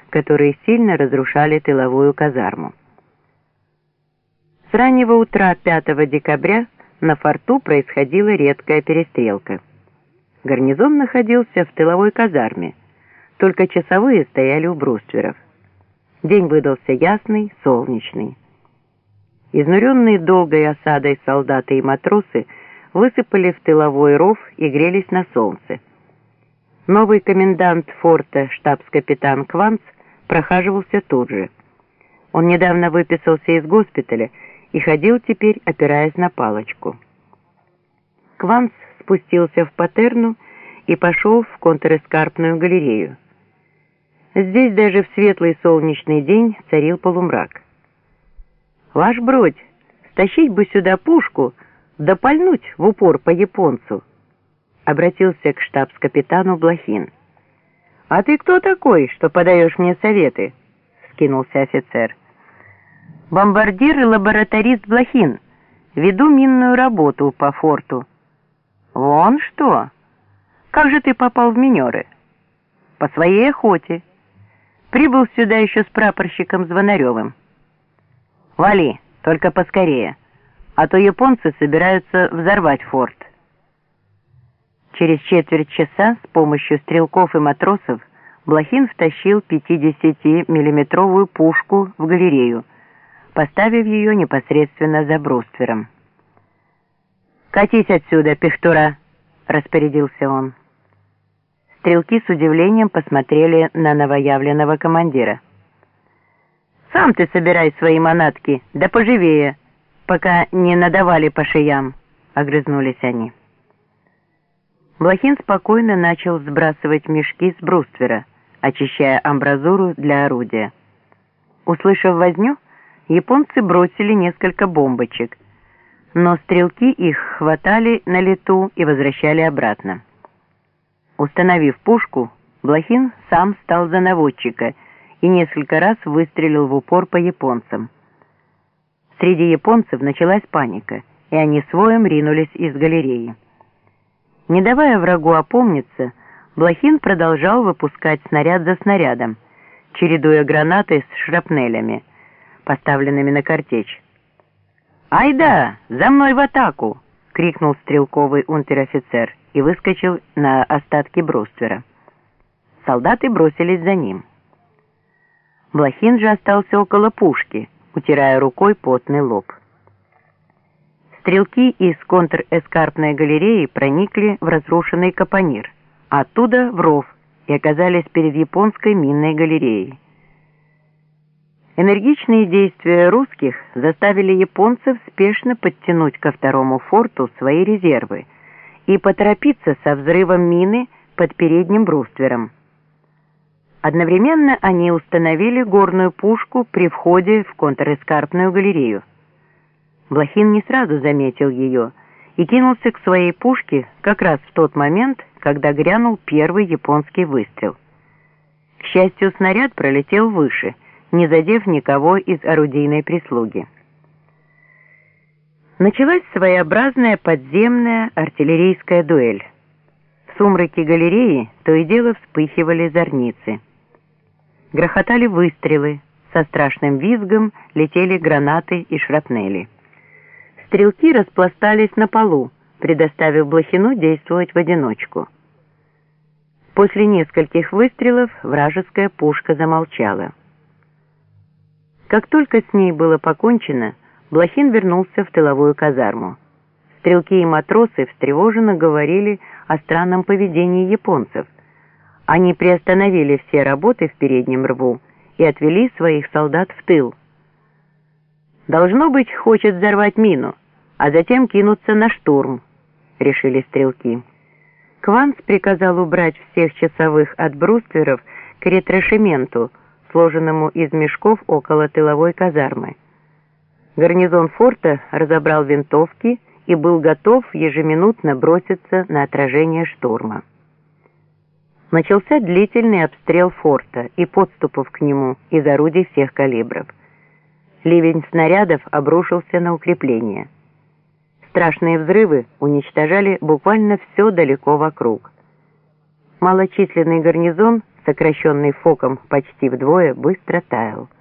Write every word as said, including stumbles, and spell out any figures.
которые сильно разрушали тыловую казарму. С раннего утра пятого декабря на форту происходила редкая перестрелка. Гарнизон находился в тыловой казарме, только часовые стояли у брустверов. День выдался ясный, солнечный. Изнуренные долгой осадой солдаты и матросы высыпали в тыловой ров и грелись на солнце. Новый комендант форта, штабс-капитан Кванц, прохаживался тут же. Он недавно выписался из госпиталя и ходил теперь, опираясь на палочку. Кванц спустился в патерну и пошел в контрэскарпную галерею. Здесь даже в светлый солнечный день царил полумрак. «Ваш бродь, стащить бы сюда пушку, да пальнуть в упор по японцу», — обратился к штабс-капитану Блохин. «А ты кто такой, что подаешь мне советы?» — скинулся офицер. «Бомбардир и лабораторист Блохин. Веду минную работу по форту». «Вон что! Как же ты попал в минеры?» «По своей охоте. Прибыл сюда еще с прапорщиком Звонаревым». «Вали, только поскорее, а то японцы собираются взорвать форт». Через четверть часа с помощью стрелков и матросов Блохин втащил пятидесятимиллиметровую пушку в галерею, поставив ее непосредственно за бруствером. «Катись отсюда, пихтура!» — распорядился он. Стрелки с удивлением посмотрели на новоявленного командира. «Сам ты собирай свои манатки, да поживее, пока не надавали по шеям», — огрызнулись они. Блохин спокойно начал сбрасывать мешки с бруствера, очищая амбразуру для орудия. Услышав возню, японцы бросили несколько бомбочек, но стрелки их хватали на лету и возвращали обратно. Установив пушку, Блохин сам стал за наводчика и несколько раз выстрелил в упор по японцам. Среди японцев началась паника, и они с воем ринулись из галереи. Не давая врагу опомниться, Блохин продолжал выпускать снаряд за снарядом, чередуя гранаты с шрапнелями, поставленными на картечь. «Айда, за мной в атаку!» — крикнул стрелковый унтер-офицер и выскочил на остатки бруствера. Солдаты бросились за ним. Блохин же остался около пушки, утирая рукой потный лоб. Стрелки из контрэскарпной галереи проникли в разрушенный капонир, а оттуда в ров и оказались перед японской минной галереей. Энергичные действия русских заставили японцев спешно подтянуть ко второму форту свои резервы и поторопиться со взрывом мины под передним бруствером. Одновременно они установили горную пушку при входе в контрэскарпную галерею. Блохин не сразу заметил ее и кинулся к своей пушке как раз в тот момент, когда грянул первый японский выстрел. К счастью, снаряд пролетел выше, не задев никого из орудийной прислуги. Началась своеобразная подземная артиллерийская дуэль. В сумраке галереи то и дело вспыхивали зорницы. Грохотали выстрелы, со страшным визгом летели гранаты и шрапнели. Стрелки распластались на полу, предоставив Блохину действовать в одиночку. После нескольких выстрелов вражеская пушка замолчала. Как только с ней было покончено, Блохин вернулся в тыловую казарму. Стрелки и матросы встревоженно говорили о странном поведении японцев. Они приостановили все работы в переднем рву и отвели своих солдат в тыл. «Должно быть, хочет взорвать мину, а затем кинуться на штурм», — решили стрелки. Кванц приказал убрать всех часовых от брустверов к ретраншементу, сложенному из мешков около тыловой казармы. Гарнизон форта разобрал винтовки и был готов ежеминутно броситься на отражение штурма. Начался длительный обстрел форта и подступов к нему из орудий всех калибров. Ливень снарядов обрушился на укрепления. Страшные взрывы уничтожали буквально все далеко вокруг. Малочисленный гарнизон сокращенный Фоком почти вдвое, быстро таял.